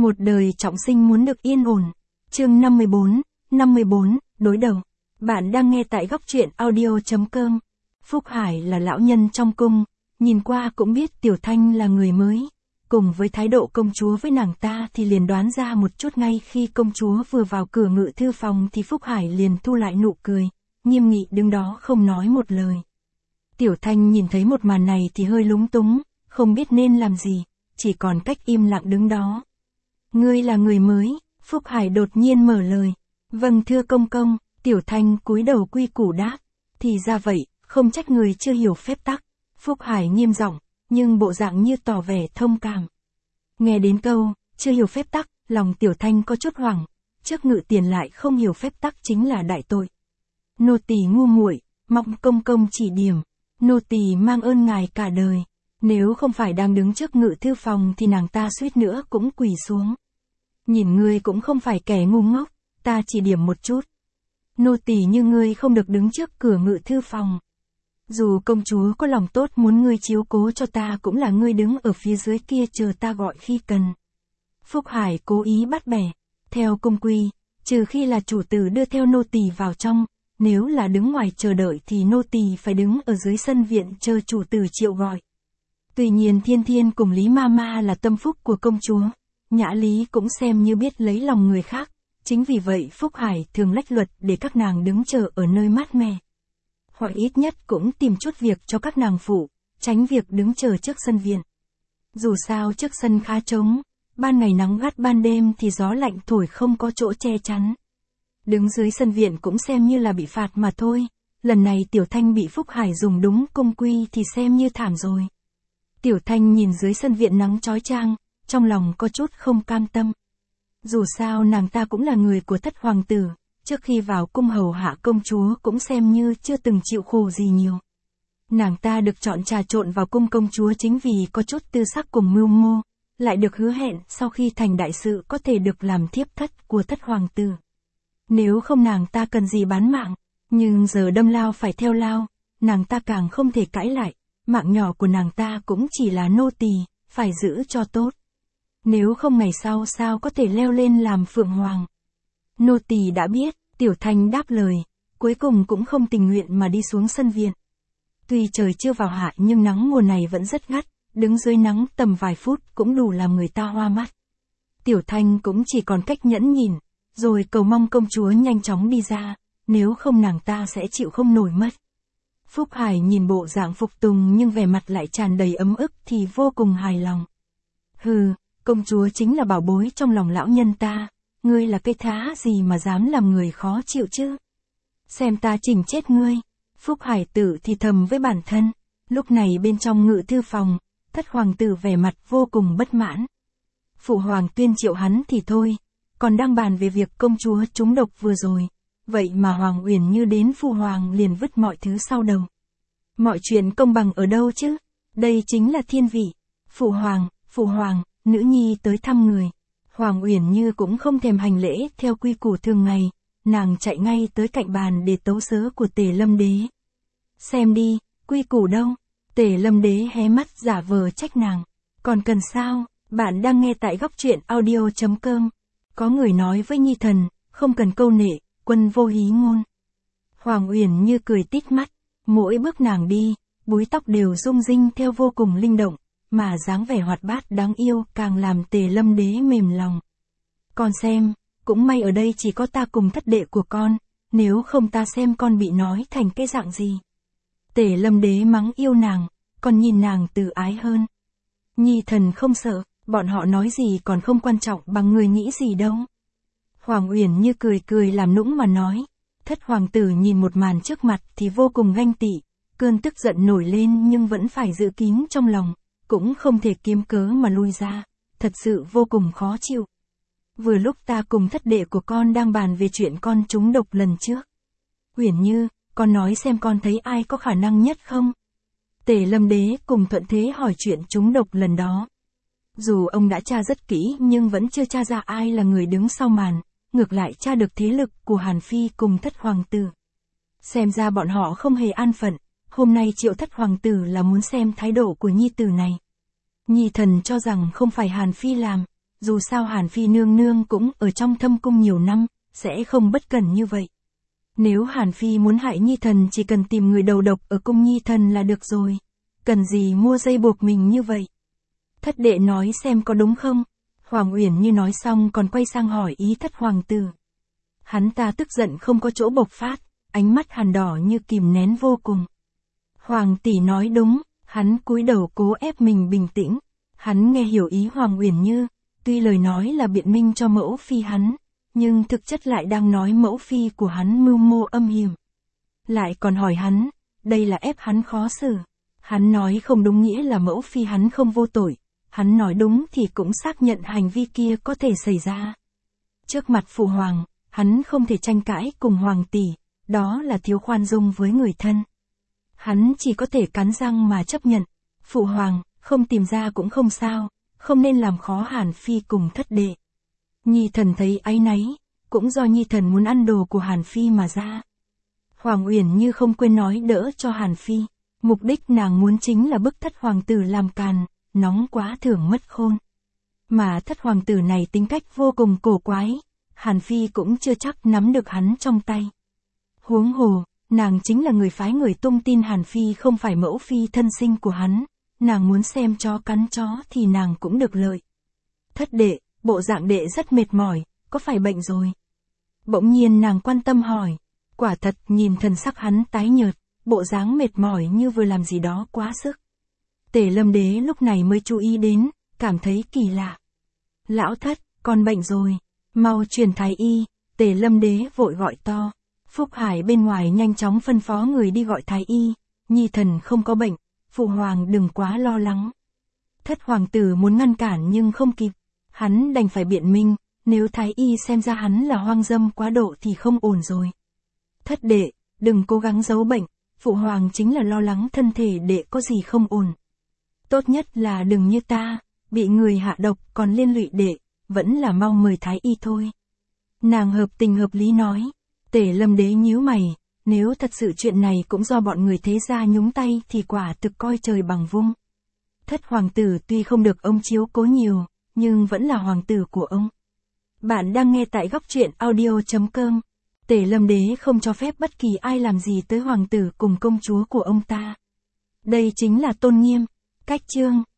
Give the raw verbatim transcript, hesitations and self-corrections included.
Một đời trọng sinh muốn được yên ổn. Chương năm mươi bốn, năm mươi bốn, đối đầu. Bạn đang nghe tại góc truyện audio chấm com. Phúc Hải là lão nhân trong cung, nhìn qua cũng biết Tiểu Thanh là người mới. Cùng với thái độ công chúa với nàng ta thì liền đoán ra một chút ngay khi công chúa vừa vào cửa ngự thư phòng thì Phúc Hải liền thu lại nụ cười, nghiêm nghị đứng đó không nói một lời. Tiểu Thanh nhìn thấy một màn này thì hơi lúng túng, không biết nên làm gì, chỉ còn cách im lặng đứng đó. Ngươi là người mới, Phúc Hải đột nhiên mở lời. Vâng thưa công công, Tiểu Thanh cúi đầu quy củ đáp. Thì ra vậy, không trách người chưa hiểu phép tắc. Phúc Hải nghiêm giọng, nhưng bộ dạng như tỏ vẻ thông cảm. Nghe đến câu, chưa hiểu phép tắc, lòng Tiểu Thanh có chút hoảng. Trước ngự tiền lại không hiểu phép tắc chính là đại tội. Nô tỳ ngu muội, mong công công chỉ điểm. Nô tỳ mang ơn ngài cả đời. Nếu không phải đang đứng trước ngự thư phòng thì nàng ta suýt nữa cũng quỳ xuống. Nhìn ngươi cũng không phải kẻ ngu ngốc, ta chỉ điểm một chút. Nô tỳ như ngươi không được đứng trước cửa ngự thư phòng. Dù công chúa có lòng tốt muốn ngươi chiếu cố cho ta cũng là ngươi đứng ở phía dưới kia chờ ta gọi khi cần. Phúc Hải cố ý bắt bẻ. Theo cung quy, trừ khi là chủ tử đưa theo nô tỳ vào trong, nếu là đứng ngoài chờ đợi thì nô tỳ phải đứng ở dưới sân viện chờ chủ tử triệu gọi. Tuy nhiên Thiên Thiên cùng Lý Ma Ma là tâm phúc của công chúa, Nhã Lý cũng xem như biết lấy lòng người khác, chính vì vậy Phúc Hải thường lách luật để các nàng đứng chờ ở nơi mát mẻ. Hoặc ít nhất cũng tìm chút việc cho các nàng phụ, tránh việc đứng chờ trước sân viện. Dù sao trước sân khá trống, ban ngày nắng gắt ban đêm thì gió lạnh thổi không có chỗ che chắn. Đứng dưới sân viện cũng xem như là bị phạt mà thôi, lần này Tiểu Thanh bị Phúc Hải dùng đúng cung quy thì xem như thảm rồi. Tiểu Thanh nhìn dưới sân viện nắng chói chang, trong lòng có chút không cam tâm. Dù sao nàng ta cũng là người của thất hoàng tử, trước khi vào cung hầu hạ công chúa cũng xem như chưa từng chịu khổ gì nhiều. Nàng ta được chọn trà trộn vào cung công chúa chính vì có chút tư sắc cùng mưu mô, lại được hứa hẹn sau khi thành đại sự có thể được làm thiếp thất của thất hoàng tử. Nếu không nàng ta cần gì bán mạng, nhưng giờ đâm lao phải theo lao, nàng ta càng không thể cãi lại. Mạng nhỏ của nàng ta cũng chỉ là nô tỳ, phải giữ cho tốt. Nếu không ngày sau sao có thể leo lên làm phượng hoàng. Nô tỳ đã biết, Tiểu Thanh đáp lời, cuối cùng cũng không tình nguyện mà đi xuống sân viện. Tuy trời chưa vào hạ nhưng nắng mùa này vẫn rất gắt, đứng dưới nắng tầm vài phút cũng đủ làm người ta hoa mắt. Tiểu Thanh cũng chỉ còn cách nhẫn nhìn, rồi cầu mong công chúa nhanh chóng đi ra, nếu không nàng ta sẽ chịu không nổi mất. Phúc Hải nhìn bộ dạng phục tùng nhưng vẻ mặt lại tràn đầy ấm ức thì vô cùng hài lòng. Hừ, công chúa chính là bảo bối trong lòng lão nhân ta, ngươi là cây thá gì mà dám làm người khó chịu chứ? Xem ta chỉnh chết ngươi. Phúc Hải tự thì thầm với bản thân, lúc này bên trong ngự thư phòng, thất hoàng tử vẻ mặt vô cùng bất mãn. Phụ hoàng tuyên triệu hắn thì thôi, còn đang bàn về việc công chúa trúng độc vừa rồi. Vậy mà Hoàng Uyển Như đến phụ hoàng liền vứt mọi thứ sau đầu. Mọi chuyện công bằng ở đâu chứ? Đây chính là thiên vị. Phụ hoàng, phụ hoàng, nữ nhi tới thăm người. Hoàng Uyển Như cũng không thèm hành lễ theo quy củ thường ngày, nàng chạy ngay tới cạnh bàn để tấu sớ của Tề Lâm Đế. Xem đi, quy củ đâu? Tề Lâm Đế hé mắt giả vờ trách nàng. Còn cần sao? Bạn đang nghe tại góc truyện audio chấm com. Có người nói với Nhi thần, không cần câu nệ. Quân vô hí ngôn. Hoàng Uyển Như cười tít mắt, mỗi bước nàng đi, búi tóc đều rung rinh theo vô cùng linh động, mà dáng vẻ hoạt bát đáng yêu càng làm Tề Lâm Đế mềm lòng. Con xem, cũng may ở đây chỉ có ta cùng thất đệ của con, nếu không ta xem con bị nói thành cái dạng gì. Tề Lâm Đế mắng yêu nàng, còn nhìn nàng từ ái hơn. Nhi thần không sợ, bọn họ nói gì còn không quan trọng bằng người nghĩ gì đâu. Hoàng Uyển Như cười cười làm nũng mà nói. Thất hoàng tử nhìn một màn trước mặt thì vô cùng ganh tị, cơn tức giận nổi lên nhưng vẫn phải giữ kín trong lòng, cũng không thể kiếm cớ mà lui ra, thật sự vô cùng khó chịu. Vừa lúc ta cùng thất đệ của con đang bàn về chuyện con trúng độc lần trước. Uyển Như, con nói xem con thấy ai có khả năng nhất không? Tề Lâm Đế cùng thuận thế hỏi chuyện trúng độc lần đó. Dù ông đã tra rất kỹ nhưng vẫn chưa tra ra ai là người đứng sau màn. Ngược lại tra được thế lực của Hàn Phi cùng thất hoàng tử. Xem ra bọn họ không hề an phận, hôm nay triệu thất hoàng tử là muốn xem thái độ của nhi tử này. Nhi thần cho rằng không phải Hàn Phi làm, dù sao Hàn Phi nương nương cũng ở trong thâm cung nhiều năm, sẽ không bất cẩn như vậy. Nếu Hàn Phi muốn hại Nhi thần chỉ cần tìm người đầu độc ở cung Nhi thần là được rồi. Cần gì mua dây buộc mình như vậy? Thất đệ nói xem có đúng không? Hoàng Uyển Như nói xong còn quay sang hỏi ý thất hoàng tử. Hắn ta tức giận không có chỗ bộc phát, ánh mắt hàn đỏ như kìm nén vô cùng. Hoàng tỷ nói đúng, hắn cúi đầu cố ép mình bình tĩnh. Hắn nghe hiểu ý Hoàng Uyển Như, tuy lời nói là biện minh cho mẫu phi hắn, nhưng thực chất lại đang nói mẫu phi của hắn mưu mô âm hiểm. Lại còn hỏi hắn, đây là ép hắn khó xử. Hắn nói không đúng nghĩa là mẫu phi hắn không vô tội, hắn nói đúng thì cũng xác nhận hành vi kia có thể xảy ra. Trước mặt phụ hoàng, hắn không thể tranh cãi cùng hoàng tỷ, đó là thiếu khoan dung với người thân. Hắn chỉ có thể cắn răng mà chấp nhận. Phụ hoàng, không tìm ra cũng không sao, không nên làm khó Hàn Phi cùng thất đệ. Nhi thần thấy áy náy, cũng do Nhi thần muốn ăn đồ của Hàn Phi mà ra. Hoàng Uyển Như không quên nói đỡ cho Hàn Phi, mục đích nàng muốn chính là bức thất hoàng tử làm càn, nóng quá thưởng mất khôn. Mà thất hoàng tử này tính cách vô cùng cổ quái, Hàn Phi cũng chưa chắc nắm được hắn trong tay. Huống hồ, nàng chính là người phái người tung tin Hàn Phi không phải mẫu phi thân sinh của hắn, nàng muốn xem chó cắn chó thì nàng cũng được lợi. Thất đệ, bộ dạng đệ rất mệt mỏi, có phải bệnh rồi? Bỗng nhiên nàng quan tâm hỏi, quả thật nhìn thần sắc hắn tái nhợt, bộ dáng mệt mỏi như vừa làm gì đó quá sức. Tề Lâm Đế lúc này mới chú ý đến, cảm thấy kỳ lạ. Lão thất, con bệnh rồi, mau truyền thái y. Tề Lâm Đế vội gọi to. Phúc Hải bên ngoài nhanh chóng phân phó người đi gọi thái y. Nhi thần không có bệnh, phụ hoàng đừng quá lo lắng. Thất hoàng tử muốn ngăn cản nhưng không kịp. Hắn đành phải biện minh, nếu thái y xem ra hắn là hoang dâm quá độ thì không ổn rồi. Thất đệ, đừng cố gắng giấu bệnh, phụ hoàng chính là lo lắng thân thể đệ có gì không ổn. Tốt nhất là đừng như ta, bị người hạ độc còn liên lụy đệ, vẫn là mau mời thái y thôi. Nàng hợp tình hợp lý nói. Tề Lâm Đế nhíu mày, nếu thật sự chuyện này cũng do bọn người thế gia nhúng tay thì quả thực coi trời bằng vung. Thất hoàng tử tuy không được ông chiếu cố nhiều, nhưng vẫn là hoàng tử của ông. Bạn đang nghe tại góc truyện audio chấm com. Tề Lâm Đế không cho phép bất kỳ ai làm gì tới hoàng tử cùng công chúa của ông ta. Đây chính là tôn nghiêm. Cách chương